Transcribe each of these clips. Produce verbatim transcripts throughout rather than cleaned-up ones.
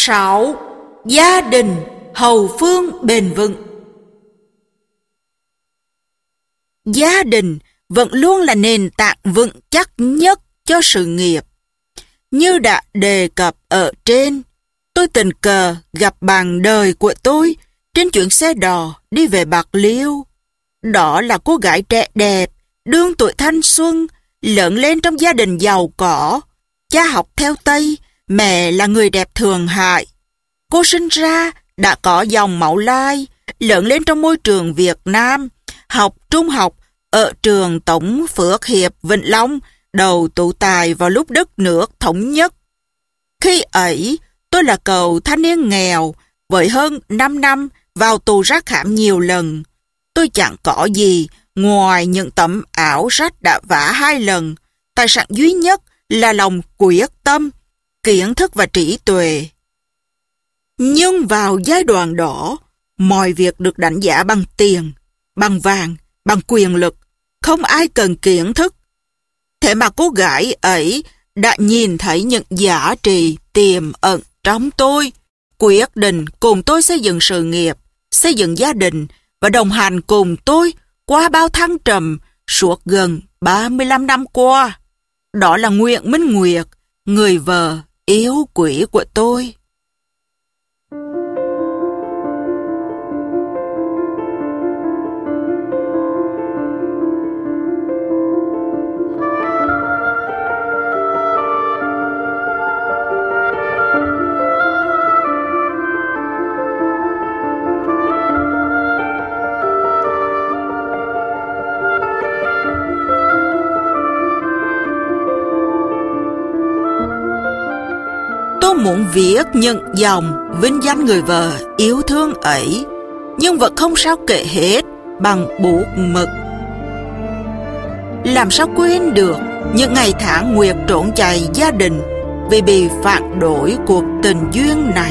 Sáu, gia đình hậu phương bền vững. Gia đình vẫn luôn là nền tảng vững chắc nhất cho sự nghiệp. Như đã đề cập ở trên, tôi tình cờ gặp bạn đời của tôi trên chuyến xe đò đi về Bạc Liêu. Đó là cô gái trẻ đẹp, đương tuổi thanh xuân, lớn lên trong gia đình giàu có. Cha học theo Tây, mẹ là người đẹp Thượng Hải. Cô sinh ra đã có dòng máu Lai, lớn lên trong môi trường Việt Nam, học trung học ở trường Tổng Phước Hiệp Vĩnh Long, đầu tụ tài vào lúc đất nước thống nhất. Khi ấy, tôi là cậu thanh niên nghèo, với hơn năm năm vào tù rác hãm nhiều lần. Tôi chẳng có gì ngoài những tấm áo rách đã vả hai lần. Tài sản duy nhất là lòng quyết tâm, kiến thức và trí tuệ. Nhưng vào giai đoạn đó, mọi việc được đánh giá bằng tiền, bằng vàng, bằng quyền lực. Không ai cần kiến thức. Thế mà cô gái ấy đã nhìn thấy những giá trị tiềm ẩn trong tôi, quyết định cùng tôi xây dựng sự nghiệp, xây dựng gia đình và đồng hành cùng tôi qua bao thăng trầm suốt gần ba mươi lăm năm qua. Đó là Nguyễn Minh Nguyệt, người vợ yêu quý của tôi. Tôi muốn viết những dòng vinh danh người vợ yêu thương ấy, nhưng vẫn không sao kể hết bằng bút mực. Làm sao quên được những ngày tháng Nguyệt trốn chạy gia đình vì bị phản đối cuộc tình duyên này.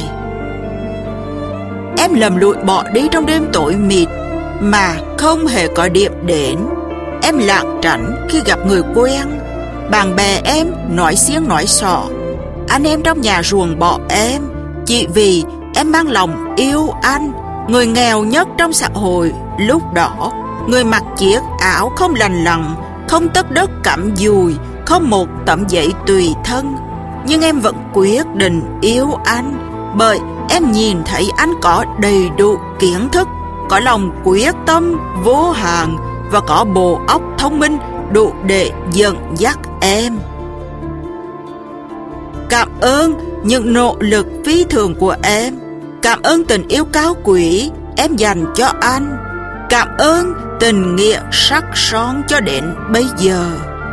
Em lầm lũi bỏ đi trong đêm tối mịt mà không hề có điểm đến. Em lảng tránh khi gặp người quen. Bạn bè em nói xiếng nói sọ. Anh em trong nhà ruồng bỏ em chỉ vì em mang lòng yêu anh, người nghèo nhất trong xã hội lúc đó, người mặc chiếc áo không lành lặn, không tất đất cặm dùi, không một tấm giấy tùy thân. Nhưng em vẫn quyết định yêu anh, bởi em nhìn thấy anh có đầy đủ kiến thức, có lòng quyết tâm vô hạn và có bộ óc thông minh đủ để dẫn dắt em. Cảm ơn những nỗ lực phi thường của em. Cảm ơn tình yêu cao quý em dành cho anh. Cảm ơn tình nghĩa sắc son cho đến bây giờ.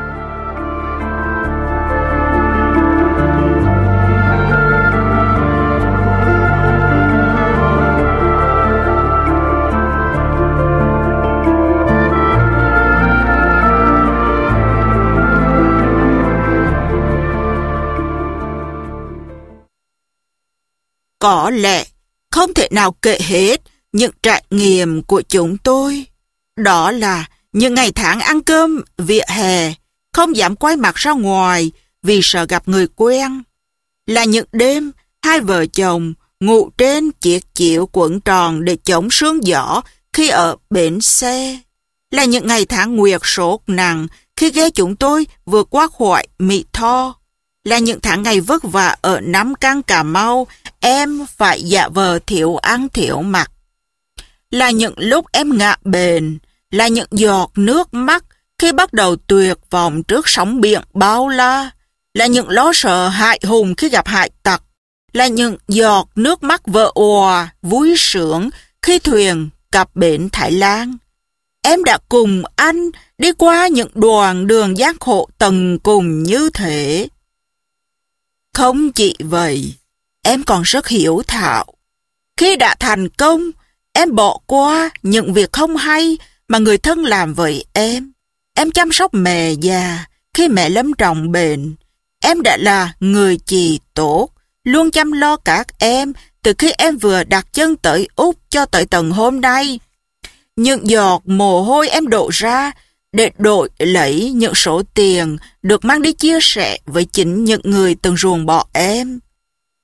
Có lẽ không thể nào kể hết những trải nghiệm của chúng tôi. Đó là những ngày tháng ăn cơm vỉa hè, không dám quay mặt ra ngoài vì sợ gặp người quen. Là những đêm hai vợ chồng ngủ trên chiếc chiếu quấn tròn để chống sương gió khi ở bến xe. Là những ngày tháng Nguyệt sốt nặng khi ghe chúng tôi vượt qua khỏi Mỹ Tho. Là những tháng ngày vất vả ở Nam Căn Cà Mau, em phải giả vờ thiếu ăn thiếu mặc. Là những lúc em ngã bền, là những giọt nước mắt khi bắt đầu tuyệt vọng trước sóng biển bao la, là những lo sợ hại hùng khi gặp hải tặc, là những giọt nước mắt vỡ òa, vui sướng khi thuyền cập bến Thái Lan. Em đã cùng anh đi qua những đoạn đường gian khổ tầng cùng như thế. Không chỉ vậy, em còn rất hiểu thạo. Khi đã thành công, em bỏ qua những việc không hay mà người thân làm với em. Em chăm sóc mẹ già khi mẹ lâm trọng bệnh. Em đã là người chị tốt, luôn chăm lo các em từ khi em vừa đặt chân tới Úc cho tới tận hôm nay. Những giọt mồ hôi em đổ ra để đổi lấy những số tiền được mang đi chia sẻ với chính những người từng ruồng bỏ em.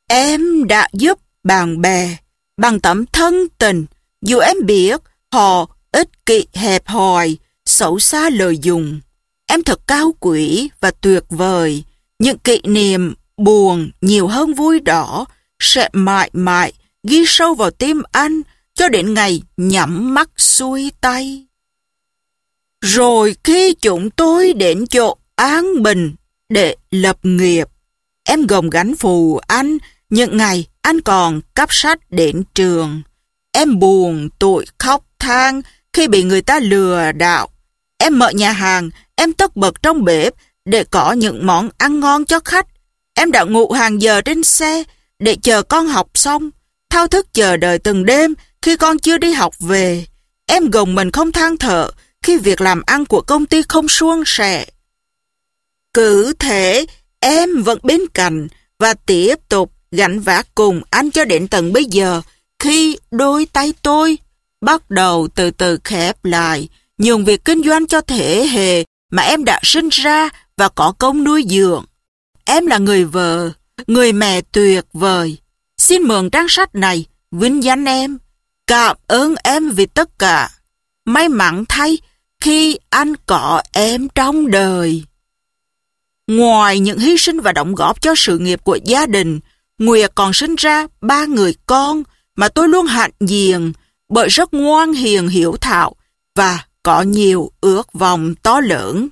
Em đã giúp bạn bè bằng tấm thân tình, dù em biết họ ích kỷ hẹp hòi, xấu xa lợi dụng. Em thật cao quý và tuyệt vời. Những kỷ niệm buồn nhiều hơn vui đó sẽ mãi mãi ghi sâu vào tim anh cho đến ngày nhắm mắt xuôi tay. Rồi khi chúng tôi đến chỗ an bình để lập nghiệp, em gồng gánh phụ anh những ngày anh còn cắp sách đến trường. Em buồn tủi khóc than khi bị người ta lừa đảo. Em mở nhà hàng, em tất bật trong bếp để có những món ăn ngon cho khách. Em đã ngủ hàng giờ trên xe để chờ con học xong, thao thức chờ đợi từng đêm khi con chưa đi học về. Em gồng mình không than thở khi việc làm ăn của công ty không suôn sẻ. Cứ thế, em vẫn bên cạnh và tiếp tục gánh vác cùng anh cho đến tận bây giờ, khi đôi tay tôi bắt đầu từ từ khép lại, nhường việc kinh doanh cho thế hệ mà em đã sinh ra và có công nuôi dưỡng. Em là người vợ, người mẹ tuyệt vời. Xin mượn trang sách này, vinh danh em. Cảm ơn em vì tất cả. May mắn thay khi anh có em trong đời. Ngoài những hy sinh và đóng góp cho sự nghiệp của gia đình, Nguyệt còn sinh ra ba người con mà tôi luôn hạnh diện bởi rất ngoan hiền hiếu thảo và có nhiều ước vọng to lớn.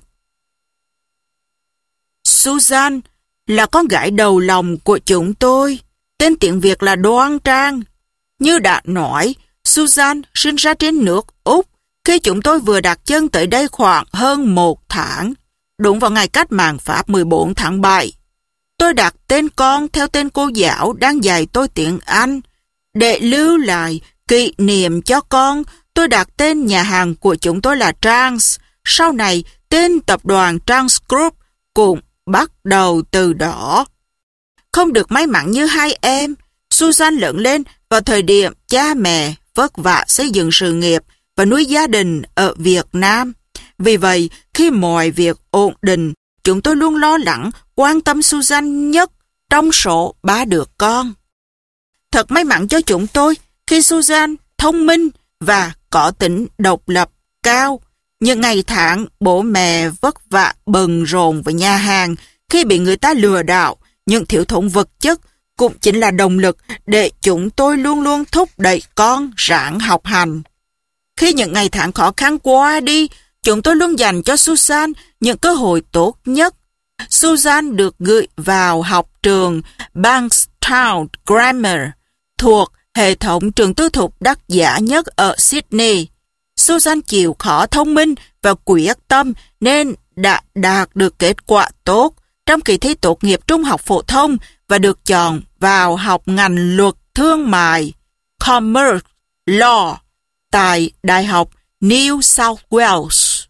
Susan là con gái đầu lòng của chúng tôi, tên tiếng Việt là Đoan Trang. Như đã nói, Susan sinh ra trên nước Úc khi chúng tôi vừa đặt chân tới đây khoảng hơn một tháng, đúng vào ngày cách mạng Pháp mười bốn tháng bảy. Tôi đặt tên con theo tên cô giáo đang dạy tôi tiếng Anh. Để lưu lại kỷ niệm cho con, tôi đặt tên nhà hàng của chúng tôi là Trans. Sau này, tên tập đoàn Trans Group cũng bắt đầu từ đó. Không được may mắn như hai em, Susan lớn lên vào thời điểm cha mẹ vất vả xây dựng sự nghiệp và nuôi gia đình ở Việt Nam. Vì vậy, khi mọi việc ổn định, chúng tôi luôn lo lắng, quan tâm Susan nhất trong số ba đứa con. Thật may mắn cho chúng tôi khi Susan thông minh và có tính độc lập cao. Những ngày tháng bố mẹ vất vả bận rộn với nhà hàng khi bị người ta lừa đảo, những thiếu thốn vật chất cũng chính là động lực để chúng tôi luôn luôn thúc đẩy con ráng học hành. Khi những ngày tháng khó khăn qua đi, chúng tôi luôn dành cho Susan những cơ hội tốt nhất. Susan được gửi vào học trường Bankstown Grammar thuộc hệ thống trường tư thục đắt giá nhất ở Sydney. Susan chịu khó, thông minh và quyết tâm nên đã đạt được kết quả tốt trong kỳ thi tốt nghiệp trung học phổ thông và được chọn vào học ngành luật thương mại Commerce Law tại Đại học New South Wales.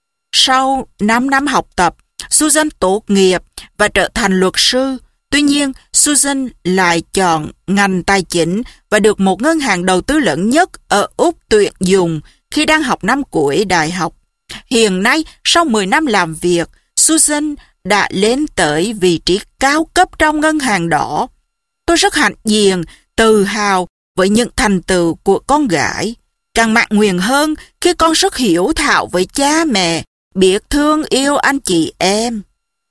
Sau năm năm học tập, Susan tốt nghiệp và trở thành luật sư. Tuy nhiên, Susan lại chọn ngành tài chính và được một ngân hàng đầu tư lớn nhất ở Úc tuyển dụng khi đang học năm cuối đại học. Hiện nay, sau mười năm làm việc, Susan đã lên tới vị trí cao cấp trong ngân hàng đó. Tôi rất hãnh diện, tự hào với những thành tựu của con gái. Càng mãn nguyện hơn khi con rất hiếu thảo với cha mẹ, biết thương yêu anh chị em.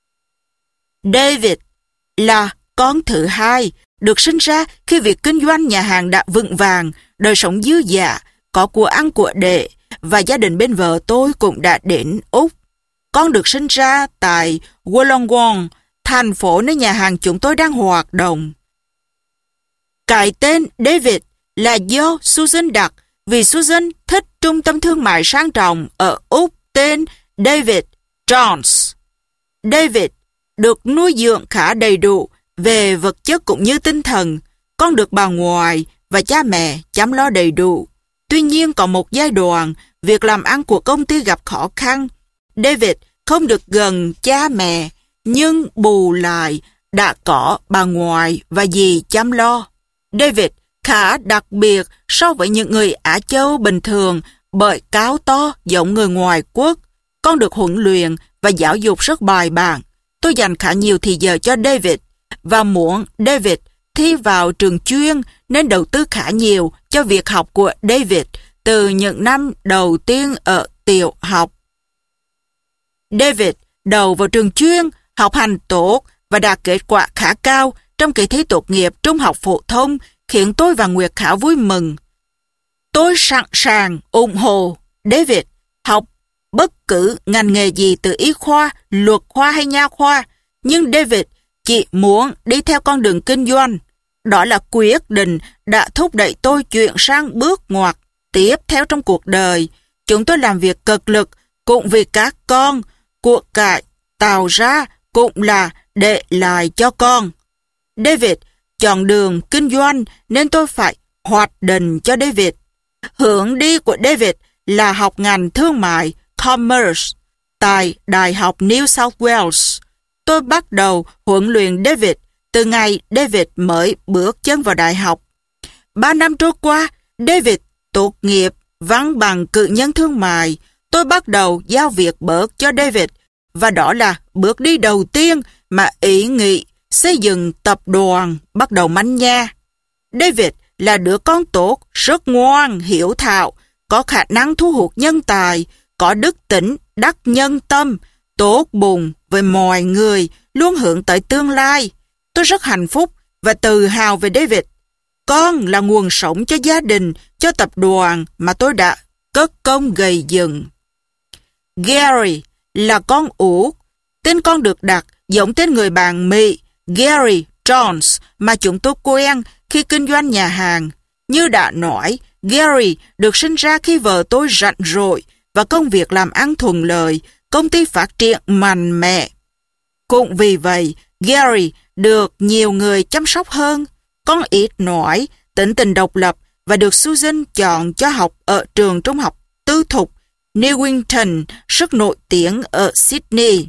David là con thứ hai, được sinh ra khi việc kinh doanh nhà hàng đã vững vàng, đời sống dư dả, có của ăn của để, và gia đình bên vợ tôi cũng đã đến Úc. Con được sinh ra tại Wollongong, thành phố nơi nhà hàng chúng tôi đang hoạt động. Cái tên David là do Susan đặt vì Susan thích trung tâm thương mại sang trọng ở Úc tên David Jones. David được nuôi dưỡng khá đầy đủ về vật chất cũng như tinh thần. Con được bà ngoại và cha mẹ chăm lo đầy đủ. Tuy nhiên có một giai đoạn, việc làm ăn của công ty gặp khó khăn. David không được gần cha mẹ, nhưng bù lại đã có bà ngoại và dì chăm lo. David khá đặc biệt so với những người Á Châu bình thường bởi cao to giống người ngoại quốc. Con được huấn luyện và giáo dục rất bài bản. Tôi dành khá nhiều thời giờ cho David và muốn David thi vào trường chuyên nên đầu tư khá nhiều cho việc học của David từ những năm đầu tiên ở tiểu học. David đầu vào trường chuyên, học hành tốt và đạt kết quả khá cao trong kỳ thi tốt nghiệp trung học phổ thông, khiến tôi và Nguyệt Khả vui mừng. Tôi sẵn sàng ủng hộ David học bất cứ ngành nghề gì từ y khoa, luật khoa hay nha khoa, nhưng David chỉ muốn đi theo con đường kinh doanh. Đó là quyết định đã thúc đẩy tôi chuyển sang bước ngoặt tiếp theo trong cuộc đời. Chúng tôi làm việc cực lực cũng vì các con, của cải tạo ra cũng là để lại cho con. David chọn đường kinh doanh nên tôi phải hoạch định cho David. Hướng đi của David là học ngành thương mại Commerce tại Đại học New South Wales. Tôi bắt đầu huấn luyện David từ ngày David mới bước chân vào đại học. Ba năm trôi qua, David tốt nghiệp văn bằng cử nhân thương mại. Tôi bắt đầu giao việc bớt cho David, và đó là bước đi đầu tiên mà ý nghĩ xây dựng tập đoàn bắt đầu manh nha. David là đứa con tốt, rất ngoan, hiếu thảo, có khả năng thu hút nhân tài, có đức tính, đắc nhân tâm, tốt bụng với mọi người, luôn hướng tới tương lai. Tôi rất hạnh phúc và tự hào về David. Con là nguồn sống cho gia đình, cho tập đoàn mà tôi đã cất công gây dựng. Gary là con út. Tên con được đặt giống tên người bạn Mỹ Gary Jones mà chúng tôi quen khi kinh doanh nhà hàng. Như đã nói, Gary được sinh ra khi vợ tôi rảnh rỗi và công việc làm ăn thuận lợi, công ty phát triển mạnh mẽ. Cũng vì vậy, Gary được nhiều người chăm sóc hơn. Con ít nói, tính tình độc lập và được Susan chọn cho học ở trường trung học tư thục Newington, rất nổi tiếng ở Sydney.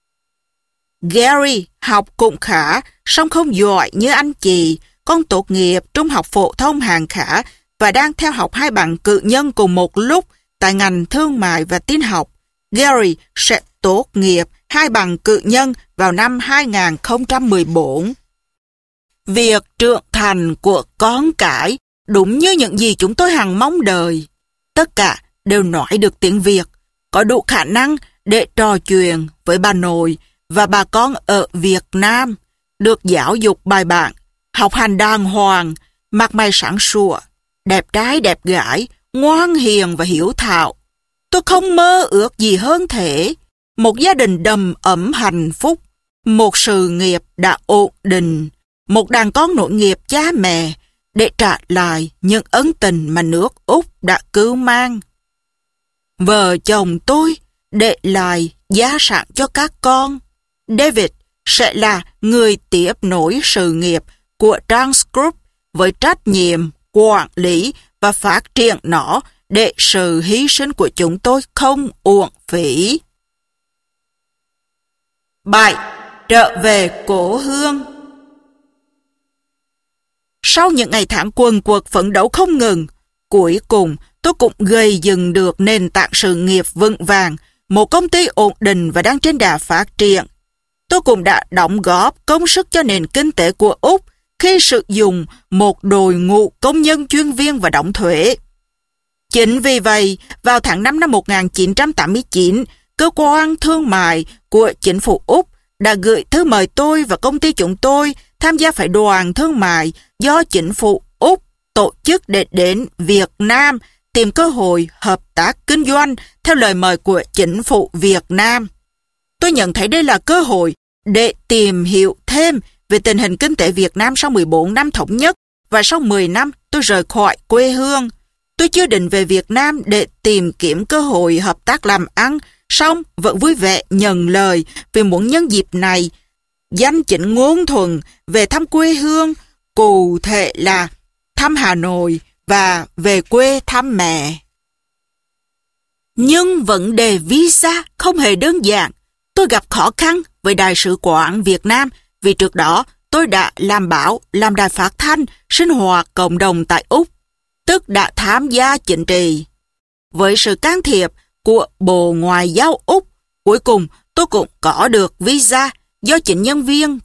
Gary học cũng khá, song không giỏi như anh chị. Con tốt nghiệp trung học phổ thông hạng khá và đang theo học hai bằng cử nhân cùng một lúc tại ngành thương mại và tin học. Gary sẽ tốt nghiệp hai bằng cử nhân vào năm hai nghìn không trăm mười bốn. Việc trưởng thành của con cái đúng như những gì chúng tôi hằng mong đợi. Tất cả đều nói được tiếng Việt, có đủ khả năng để trò chuyện với bà nội và bà con ở Việt Nam, được giáo dục bài bản, học hành đàng hoàng, mặt mày sáng sủa, đẹp trai đẹp gái, ngoan hiền và hiếu thảo. Tôi không mơ ước gì hơn thế. Một gia đình đầm ấm hạnh phúc, một sự nghiệp đã ổn định, một đàn con nối nghiệp cha mẹ để trả lại những ân tình mà nước Úc đã cứu mang. Vợ chồng tôi để lại gia sản cho các con. David sẽ là người tiếp nối sự nghiệp của Trans Group với trách nhiệm quản lý và phát triển nó để sự hy sinh của chúng tôi không uổng phí. bảy. Trở về cố hương. Sau những ngày tháng quần quật phấn đấu không ngừng, cuối cùng tôi cũng gây dựng được nền tảng sự nghiệp vững vàng, một công ty ổn định và đang trên đà phát triển. Tôi cũng đã đóng góp công sức cho nền kinh tế của Úc khi sử dụng một đội ngũ công nhân chuyên viên và đóng thuế. Chính vì vậy, vào tháng năm năm một nghìn chín trăm tám mươi chín, cơ quan thương mại của chính phủ Úc đã gửi thư mời tôi và công ty chúng tôi tham gia phái đoàn thương mại do chính phủ Úc tổ chức để đến Việt Nam tìm cơ hội hợp tác kinh doanh theo lời mời của chính phủ Việt Nam. Tôi nhận thấy đây là cơ hội để tìm hiểu thêm về tình hình kinh tế Việt Nam sau mười bốn năm thống nhất và sau mười năm tôi rời khỏi quê hương. Tôi chưa định về Việt Nam để tìm kiếm cơ hội hợp tác làm ăn, song vẫn vui vẻ nhận lời vì muốn nhân dịp này danh chính ngôn thuận về thăm quê hương, cụ thể là thăm Hà Nội và về quê thăm mẹ. Nhưng vấn đề visa không hề đơn giản. Tôi gặp khó khăn với Đại sứ quán Việt Nam vì trước đó tôi đã làm báo, làm đài phát thanh, sinh hoạt cộng đồng tại Úc, tức đã tham gia chính trị. Với sự can thiệp của Bộ Ngoại giao Úc, cuối cùng tôi cũng có được visa do chính nhân viên của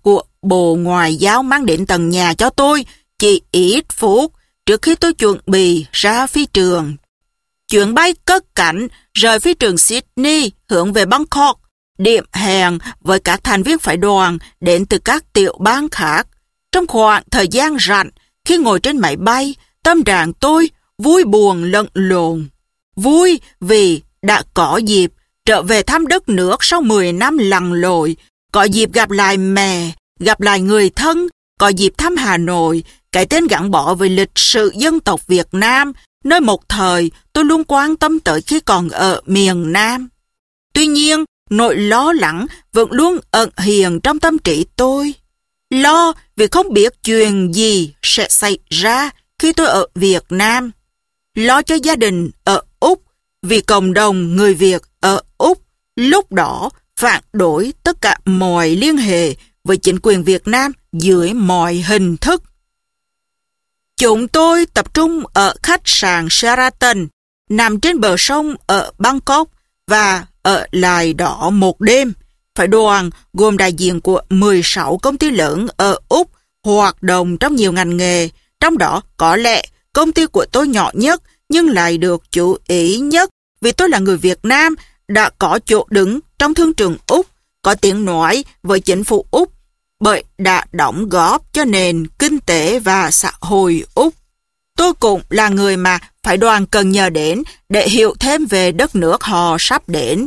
Bộ Ngoại giao mang đến tầng nhà cho tôi chỉ ít phút trước khi tôi chuẩn bị ra phi trường. Chuyến bay cất cánh rời phi trường Sydney hướng về Bangkok, điểm hẹn với các thành viên phái đoàn đến từ các tiểu bang khác. Trong khoảng thời gian rảnh, khi ngồi trên máy bay, tâm trạng tôi vui buồn lẫn lộn. Vui vì đã có dịp trở về thăm đất nước sau mười năm lặn lội, có dịp gặp lại mẹ, gặp lại người thân, có dịp thăm Hà Nội, cái tên gắn bó với lịch sử dân tộc Việt Nam, nơi một thời tôi luôn quan tâm tới khi còn ở miền Nam. Tuy nhiên, nỗi lo lắng vẫn luôn ẩn hiện trong tâm trí tôi. Lo vì không biết chuyện gì sẽ xảy ra khi tôi ở Việt Nam. Lo cho gia đình ở Úc vì cộng đồng người Việt ở Úc lúc đó phản đối tất cả mọi liên hệ với chính quyền Việt Nam dưới mọi hình thức. Chúng tôi tập trung ở khách sạn Sheraton nằm trên bờ sông ở Bangkok và ở lại đó một đêm. Phái đoàn gồm đại diện của mười sáu công ty lớn ở Úc hoạt động trong nhiều ngành nghề, trong đó có lẽ công ty của tôi nhỏ nhất nhưng lại được chú ý nhất vì tôi là người Việt Nam, đã có chỗ đứng trong thương trường Úc, có tiếng nói với chính phủ Úc bởi đã đóng góp cho nền kinh tế và xã hội Úc. Tôi cũng là người mà phái đoàn cần nhờ đến để hiểu thêm về đất nước họ sắp đến.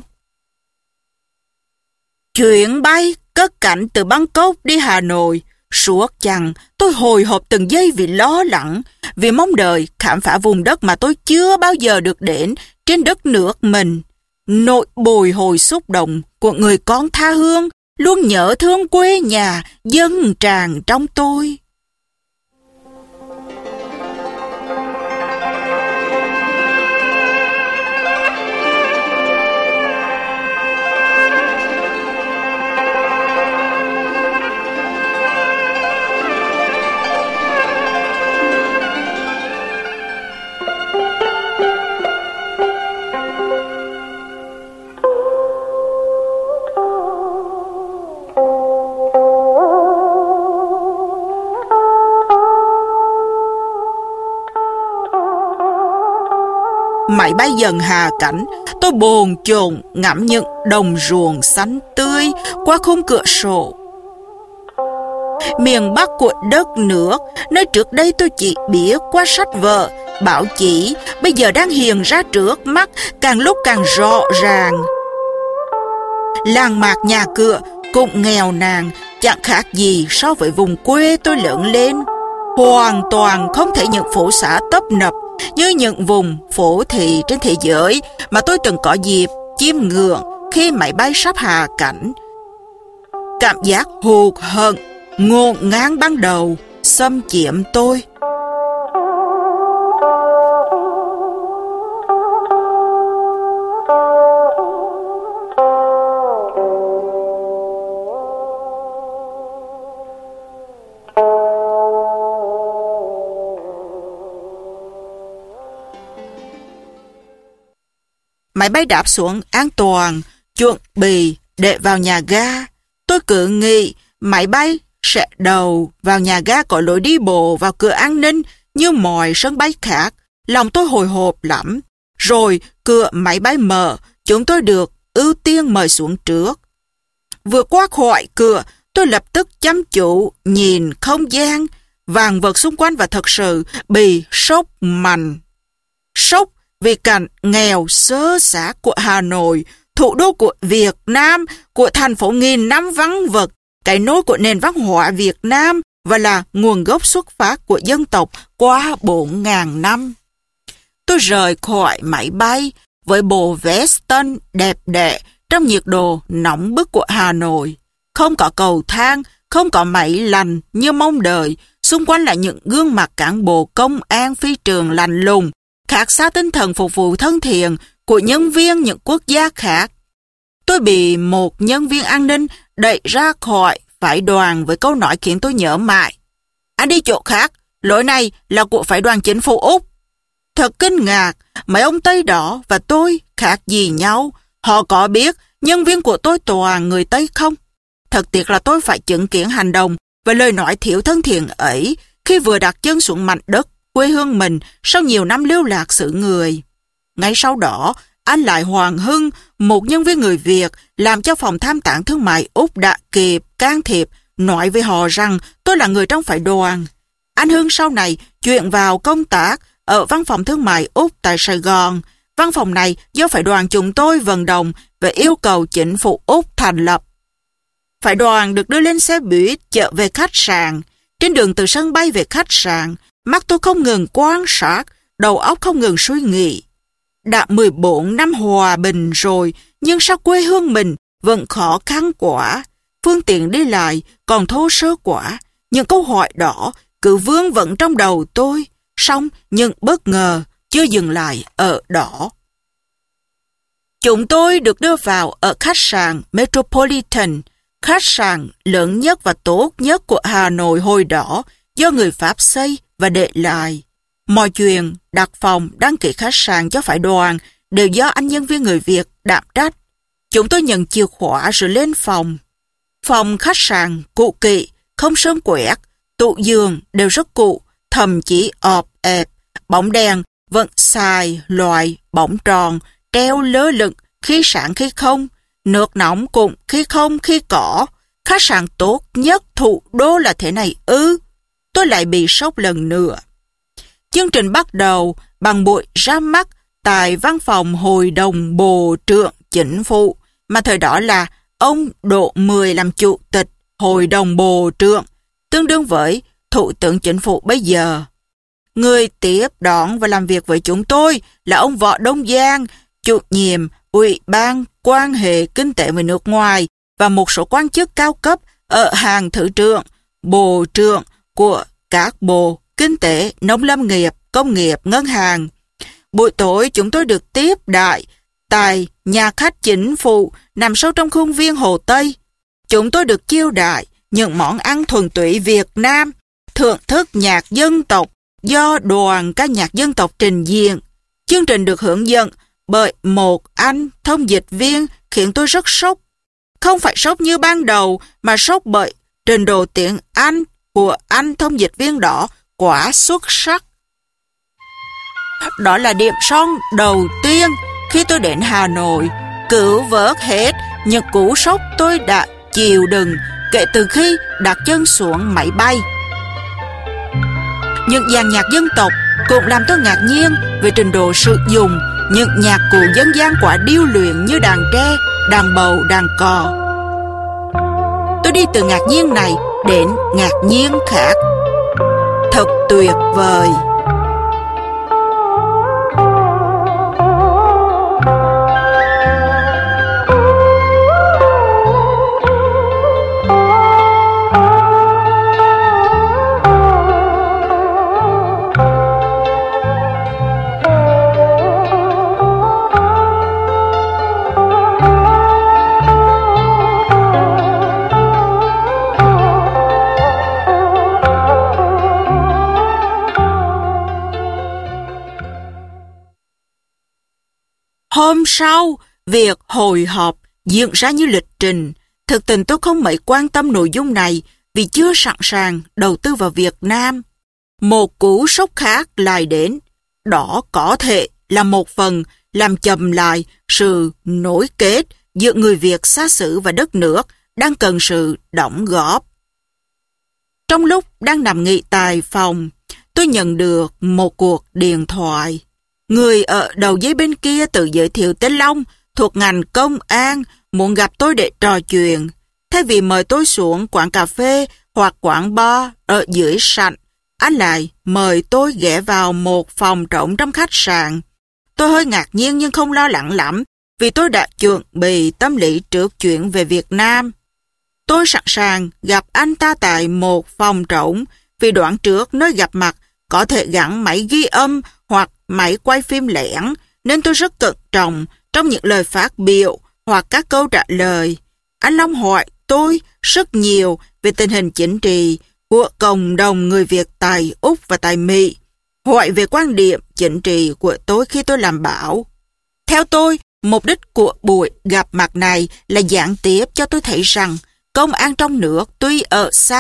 Chuyến bay cất cánh từ Bangkok đi Hà Nội, suốt chặng tôi hồi hộp từng giây vì lo lắng, vì mong đợi khám phá vùng đất mà tôi chưa bao giờ được đến trên đất nước mình. Nỗi bồi hồi xúc động của người con tha hương, luôn nhớ thương quê nhà dâng tràn trong tôi. Máy bay dần hạ cánh, tôi bồn chồn ngắm những đồng ruộng xanh tươi qua khung cửa sổ. Miền Bắc của đất nước, nơi trước đây tôi chỉ biết qua sách vở, báo chí, bây giờ đang hiện ra trước mắt, càng lúc càng rõ ràng. Làng mạc nhà cửa cũng nghèo nàn, chẳng khác gì so với vùng quê tôi lớn lên. Hoàn toàn không thể những phố xá tấp nập như những vùng phố thị trên thế giới mà tôi từng có dịp chiêm ngưỡng khi máy bay sắp hạ cánh. Cảm giác hụt hẫng, ngổn ngang ban đầu xâm chiếm tôi. Máy bay đáp xuống an toàn, chuẩn bị để vào nhà ga. Tôi cứ nghĩ máy bay sẽ đầu vào nhà ga có lối đi bộ vào cửa an ninh như mọi sân bay khác. Lòng tôi hồi hộp lắm. Rồi cửa máy bay mở, chúng tôi được ưu tiên mời xuống trước. Vừa qua khỏi cửa, tôi lập tức chăm chú nhìn không gian, vàng vật xung quanh và thật sự bị sốc mạnh. Sốc vì cảnh nghèo xơ xác của Hà Nội, thủ đô của Việt Nam, của thành phố nghìn năm vắng vật, cái nôi của nền văn hóa Việt Nam và là nguồn gốc xuất phát của dân tộc qua bốn ngàn năm. Tôi rời khỏi máy bay với bộ vest tân đẹp đẽ trong nhiệt độ nóng bức của Hà Nội. Không có cầu thang, không có máy lạnh như mong đợi, xung quanh là những gương mặt cán bộ công an phi trường lạnh lùng, khác xa tinh thần phục vụ thân thiện của nhân viên những quốc gia khác. Tôi bị một nhân viên an ninh đẩy ra khỏi phái đoàn với câu nói khiến tôi nhớ mãi. Anh đi chỗ khác, lối này là của phái đoàn chính phủ Úc. Thật kinh ngạc, mấy ông Tây đó và tôi khác gì nhau. Họ có biết nhân viên của tôi toàn người Tây không? Thật tiếc là tôi phải chứng kiến hành động và lời nói thiểu thân thiện ấy khi vừa đặt chân xuống mảnh đất quê hương mình sau nhiều năm lưu lạc xứ người. Ngay sau đó, anh lại Hoàng Hưng, một nhân viên người Việt làm cho phòng tham tán thương mại Úc đã kịp can thiệp, nói với họ rằng tôi là người trong phái đoàn. Anh Hưng sau này chuyển vào công tác ở văn phòng thương mại Úc tại Sài Gòn. Văn phòng này do phái đoàn chúng tôi vận động và yêu cầu chính phủ Úc thành lập. Phái đoàn được đưa lên xe buýt chở về khách sạn. Trên đường từ sân bay về khách sạn, mắt tôi không ngừng quan sát, đầu óc không ngừng suy nghĩ. Đã mười bốn năm hòa bình rồi, nhưng sao quê hương mình vẫn khó khăn quá, phương tiện đi lại còn thô sơ quá. Những câu hỏi đó cứ vương vẩn trong đầu tôi, song nhưng bất ngờ chưa dừng lại ở đó. Chúng tôi được đưa vào ở khách sạn Metropolitan, khách sạn lớn nhất và tốt nhất của Hà Nội hồi đó do người Pháp xây và để lại. Mọi chuyện, đặt phòng, đăng ký khách sạn cho phái đoàn đều do anh nhân viên người Việt đảm trách. Chúng tôi nhận chìa khóa rồi lên phòng. Phòng khách sạn cũ kỹ, không sơn quét, tủ giường đều rất cũ, thậm chí ọp ẹp, bóng đèn vẫn xài loại bóng tròn, treo lơ lửng khi sáng khi không, nước nóng cũng khi không khi có. Khách sạn tốt nhất thủ đô là thế này ư? Tôi lại bị sốc lần nữa. Chương trình bắt đầu bằng buổi ra mắt tại văn phòng Hội đồng Bộ trưởng Chính phủ, mà thời đó là ông Đỗ Mười làm chủ tịch Hội đồng Bộ trưởng, tương đương với Thủ tướng Chính phủ bây giờ. Người tiếp đón và làm việc với chúng tôi là ông Võ Đông Giang, chủ nhiệm Ủy ban quan hệ kinh tế với nước ngoài và một số quan chức cao cấp ở hàng thứ trưởng, bộ trưởng của các bộ kinh tế, nông lâm nghiệp, công nghiệp, ngân hàng. Buổi tối chúng tôi được tiếp đãi tại nhà khách chính phủ nằm sâu trong khuôn viên Hồ Tây. Chúng tôi được chiêu đãi những món ăn thuần túy Việt Nam, thưởng thức nhạc dân tộc do đoàn các nhạc dân tộc trình diễn. Chương trình được hướng dẫn bởi một anh thông dịch viên khiến tôi rất sốc. Không phải sốc như ban đầu mà sốc bởi trình độ tiếng Anh của anh thông dịch viên đó quá xuất sắc. Đó là điểm son đầu tiên khi tôi đến Hà Nội, cứu vớt hết những cú sốc tôi đã chịu đựng kể từ khi đặt chân xuống máy bay. Những dàn nhạc dân tộc cũng làm tôi ngạc nhiên về trình độ sử dụng những nhạc cụ dân gian quá điêu luyện như đàn tre, đàn bầu, đàn cò. Tôi đi từ ngạc nhiên này đến ngạc nhiên khác. Thật tuyệt vời. Hôm sau, việc hội họp diễn ra như lịch trình. Thực tình tôi không mấy quan tâm nội dung này vì chưa sẵn sàng đầu tư vào Việt Nam. Một cú sốc khác lại đến. Đó có thể là một phần làm chậm lại sự nối kết giữa người Việt xa xứ và đất nước đang cần sự đóng góp. Trong lúc đang nằm nghỉ tại phòng, tôi nhận được một cuộc điện thoại. Người ở đầu dây bên kia tự giới thiệu tên Long thuộc ngành công an muốn gặp tôi để trò chuyện. Thay vì mời tôi xuống quán cà phê hoặc quán bar ở dưới sảnh, anh lại mời tôi ghé vào một phòng trống trong khách sạn. Tôi hơi ngạc nhiên nhưng không lo lắng lắm vì tôi đã chuẩn bị tâm lý trước chuyện về Việt Nam. Tôi sẵn sàng gặp anh ta tại một phòng trống vì đoạn trước nơi gặp mặt có thể gắn máy ghi âm hoặc máy quay phim lẻn, nên tôi rất cẩn trọng trong những lời phát biểu hoặc các câu trả lời. Anh Long hỏi tôi rất nhiều về tình hình chính trị của cộng đồng người Việt tại Úc và tại Mỹ, hỏi về quan điểm chính trị của tôi khi tôi làm báo. Theo tôi, mục đích của buổi gặp mặt này là gián tiếp cho tôi thấy rằng công an trong nước tuy ở xa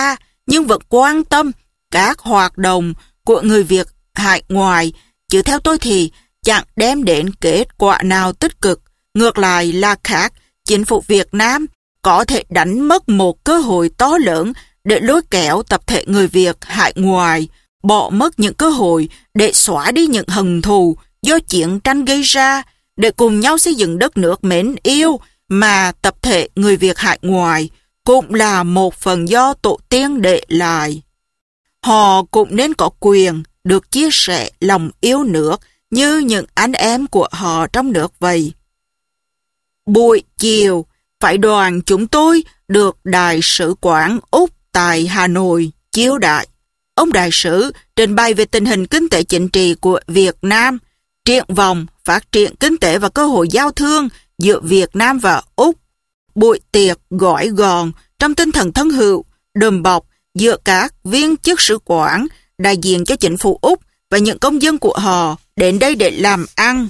nhưng vẫn quan tâm các hoạt động của người Việt hải ngoại, chứ theo tôi thì chẳng đem đến kết quả nào tích cực. Ngược lại là khác, chính phủ Việt Nam có thể đánh mất một cơ hội to lớn để lôi kéo tập thể người Việt hải ngoại, bỏ mất những cơ hội để xóa đi những hận thù do chiến tranh gây ra, để cùng nhau xây dựng đất nước mến yêu mà tập thể người Việt hải ngoại cũng là một phần do tổ tiên để lại. Họ cũng nên có quyền được chia sẻ lòng yêu nước như những anh em của họ trong nước vậy. Buổi chiều, phái đoàn chúng tôi được Đại sứ quán Úc tại Hà Nội chiêu đãi. Ông đại sứ trình bày về tình hình kinh tế chính trị của Việt Nam, triển vọng phát triển kinh tế và cơ hội giao thương giữa Việt Nam và Úc. Buổi tiệc gói gọn trong tinh thần thân hữu, đùm bọc giữa các viên chức sứ quán, đại diện cho chính phủ Úc và những công dân của họ đến đây để làm ăn.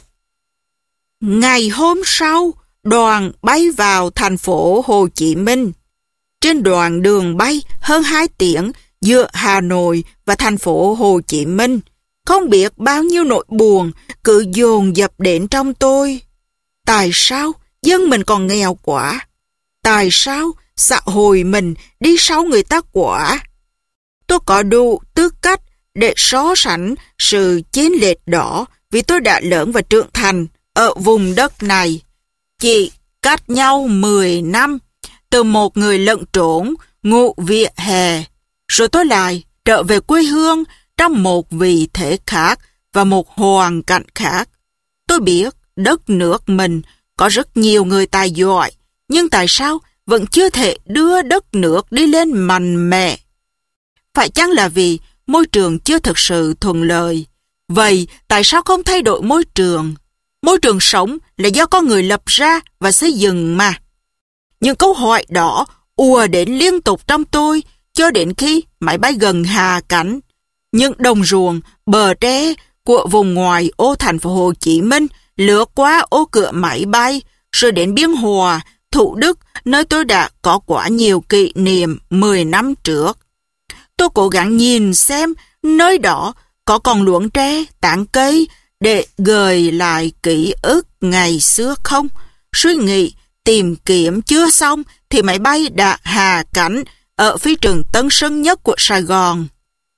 Ngày hôm sau, đoàn bay vào thành phố Hồ Chí Minh. Trên đoạn đường bay hơn hai tiếng giữa Hà Nội và thành phố Hồ Chí Minh, không biết bao nhiêu nỗi buồn cứ dồn dập đến trong tôi. Tại sao dân mình còn nghèo quá? Tại sao xã hội mình đi sau người ta quá? Tôi có đủ tư cách để so sánh sự chênh lệch đó vì tôi đã lớn và trưởng thành ở vùng đất này. Chỉ cách nhau mười năm, từ một người lẫn trốn, ngụ vỉa hè, rồi tôi lại trở về quê hương trong một vị thế khác và một hoàn cảnh khác. Tôi biết đất nước mình có rất nhiều người tài giỏi, nhưng tại sao vẫn chưa thể đưa đất nước đi lên mạnh mẽ? Phải chăng là vì môi trường chưa thực sự thuận lợi? Vậy tại sao không thay đổi môi trường? Môi trường sống là do con người lập ra và xây dựng mà. Những câu hỏi đó ùa đến liên tục trong tôi cho đến khi máy bay gần hạ cánh. Những đồng ruộng, bờ tre của vùng ngoài ô thành phố Hồ Chí Minh lướt qua ô cửa máy bay, rồi đến Biên Hòa, Thủ Đức, nơi tôi đã có quá nhiều kỷ niệm mười năm trước. Tôi cố gắng nhìn xem nơi đó có còn luống tre, tán cây để gợi lại ký ức ngày xưa không. Suy nghĩ tìm kiếm chưa xong thì máy bay đã hạ cánh ở phi trường Tân Sơn Nhất của Sài Gòn.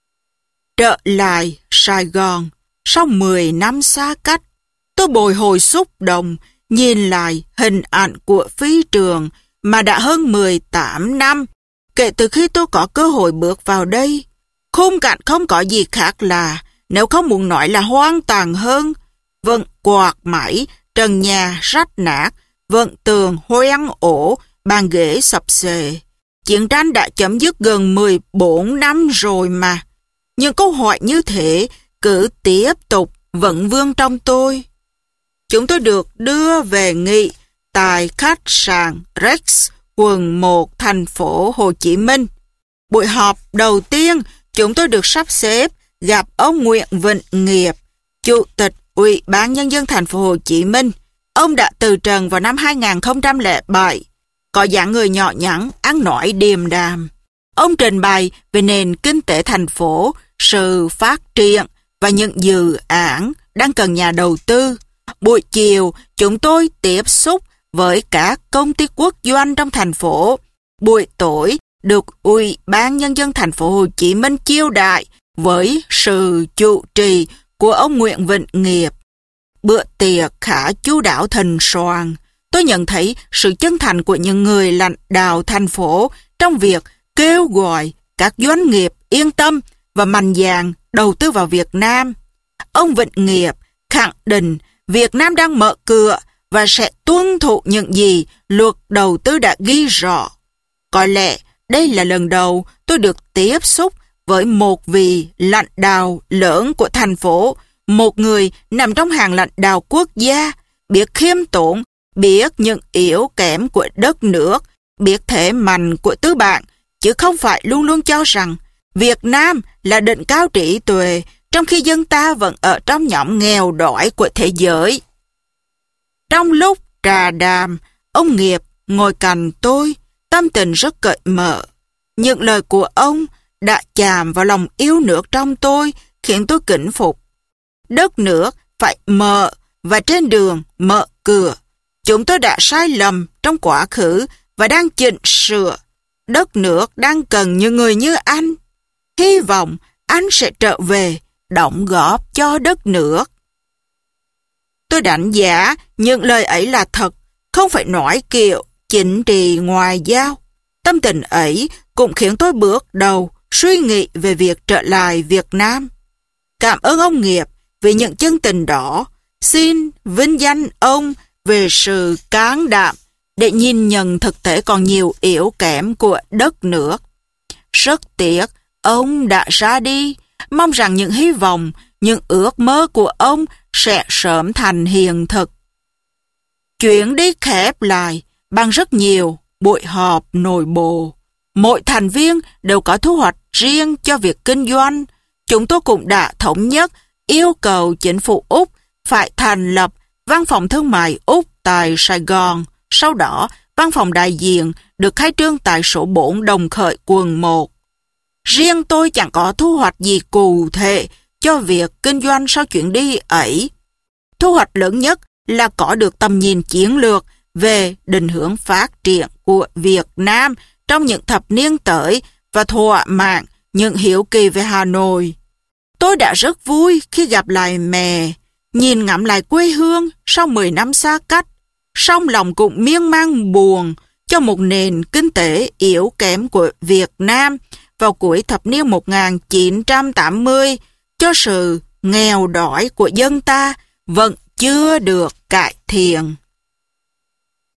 Trở lại Sài Gòn sau mười năm xa cách, tôi bồi hồi xúc động nhìn lại hình ảnh của phi trường mà đã hơn mười tám năm kể từ khi tôi có cơ hội bước vào đây. Khung cảnh không có gì khác lạ, nếu không muốn nói là hoang tàn hơn. Vẫn quạt máy, trần nhà rách nát, vẫn tường hoen ổ, bàn ghế sập xệ. Chiến tranh đã chấm dứt gần mười bốn năm rồi mà. Những câu hỏi như thế cứ tiếp tục vẫn vương trong tôi. Chúng tôi được đưa về nghỉ tại khách sạn Rex, quận một, thành phố Hồ Chí Minh. Buổi họp đầu tiên, chúng tôi được sắp xếp gặp ông Nguyễn Vịnh Nghiệp, Chủ tịch Ủy ban Nhân dân thành phố Hồ Chí Minh. Ông đã từ trần vào năm hai nghìn không trăm lẻ bảy, có dáng người nhỏ nhắn, ăn nói điềm đạm. Ông trình bày về nền kinh tế thành phố, sự phát triển và những dự án đang cần nhà đầu tư. Buổi chiều, chúng tôi tiếp xúc với các công ty quốc doanh trong thành phố. Buổi tối, được Ủy ban Nhân dân thành phố Hồ Chí Minh chiêu đãi với sự chủ trì của ông Nguyễn Vịnh Nghiệp. Bữa tiệc khá chu đáo thịnh soạn. Tôi nhận thấy sự chân thành của những người lãnh đạo thành phố trong việc kêu gọi các doanh nghiệp yên tâm và mạnh dạn đầu tư vào Việt Nam. Ông Vịnh Nghiệp khẳng định Việt Nam đang mở cửa và sẽ tuân thủ những gì luật đầu tư đã ghi rõ. Có lẽ đây là lần đầu tôi được tiếp xúc với một vị lãnh đạo lớn của thành phố, một người nằm trong hàng lãnh đạo quốc gia, biết khiêm tốn, biết những yếu kém của đất nước, biết thế mạnh của tư bản, chứ không phải luôn luôn cho rằng Việt Nam là đỉnh cao trí tuệ, trong khi dân ta vẫn ở trong nhóm nghèo đói của thế giới. Trong lúc trà đàm, ông Nghiệp ngồi cạnh tôi, tâm tình rất cởi mở. Những lời của ông đã chạm vào lòng yêu nước trong tôi, khiến tôi kính phục. Đất nước phải mở và trên đường mở cửa. Chúng tôi đã sai lầm trong quá khứ và đang chỉnh sửa. Đất nước đang cần những người như anh. Hy vọng anh sẽ trở về, đóng góp cho đất nước. Tôi đánh giá những lời ấy là thật, không phải nói kiểu chính trị ngoại giao. Tâm tình ấy cũng khiến tôi bước đầu suy nghĩ về việc trở lại Việt Nam. Cảm ơn ông Nghiệp vì những chân tình đó. Xin vinh danh ông về sự can đảm để nhìn nhận thực tế còn nhiều yếu kém của đất nước. Rất tiếc ông đã ra đi. Mong rằng những hy vọng, những ước mơ của ông sẽ sớm thành hiện thực. Chuyến đi khép lại bằng rất nhiều buổi họp nội bộ. Mỗi thành viên đều có thu hoạch riêng cho việc kinh doanh. Chúng tôi cũng đã thống nhất yêu cầu chính phủ Úc phải thành lập văn phòng thương mại Úc tại Sài Gòn. Sau đó, văn phòng đại diện được khai trương tại số bốn Đồng Khởi, quận một. Riêng tôi chẳng có thu hoạch gì cụ thể cho việc kinh doanh sau chuyến đi ấy. Thu hoạch lớn nhất là có được tầm nhìn chiến lược về định hướng phát triển của Việt Nam trong những thập niên tới và thỏa mãn những hiếu kỳ về Hà Nội. Tôi đã rất vui khi gặp lại mẹ, nhìn ngắm lại quê hương sau mười năm xa cách, song lòng cũng miên man buồn cho một nền kinh tế yếu kém của Việt Nam vào cuối thập niên một nghìn chín trăm tám mươi, cho sự nghèo đói của dân ta vẫn chưa được cải thiện.